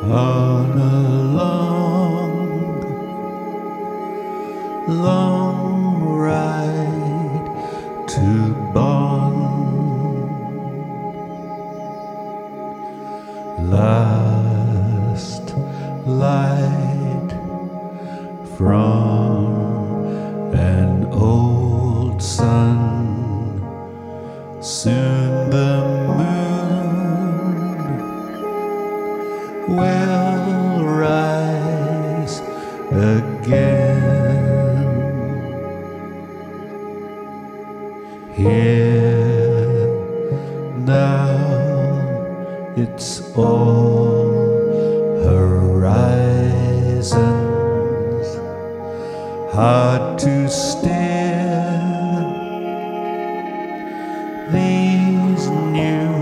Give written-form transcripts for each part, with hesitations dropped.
on a long ride to Bonn. Last light from an old sun. Soon the moon will rise again. Here now it's all horizons, hard to steer these new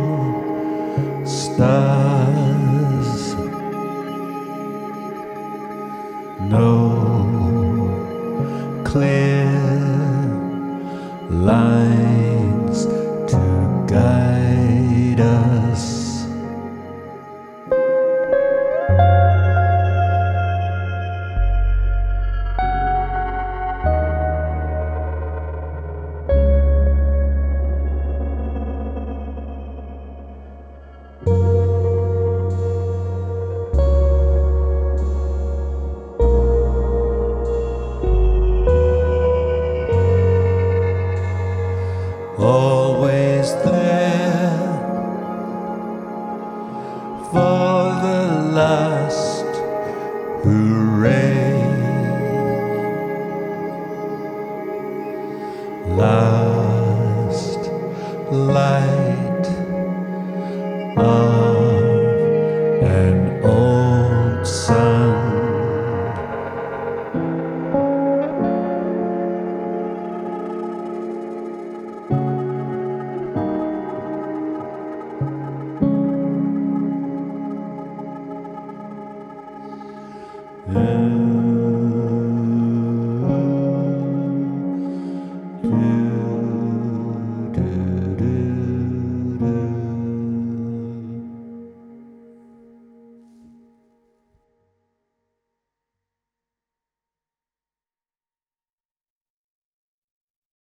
stars. No clear lines to guide us. Always there for the last hooray, last light of an old sun. Yeah.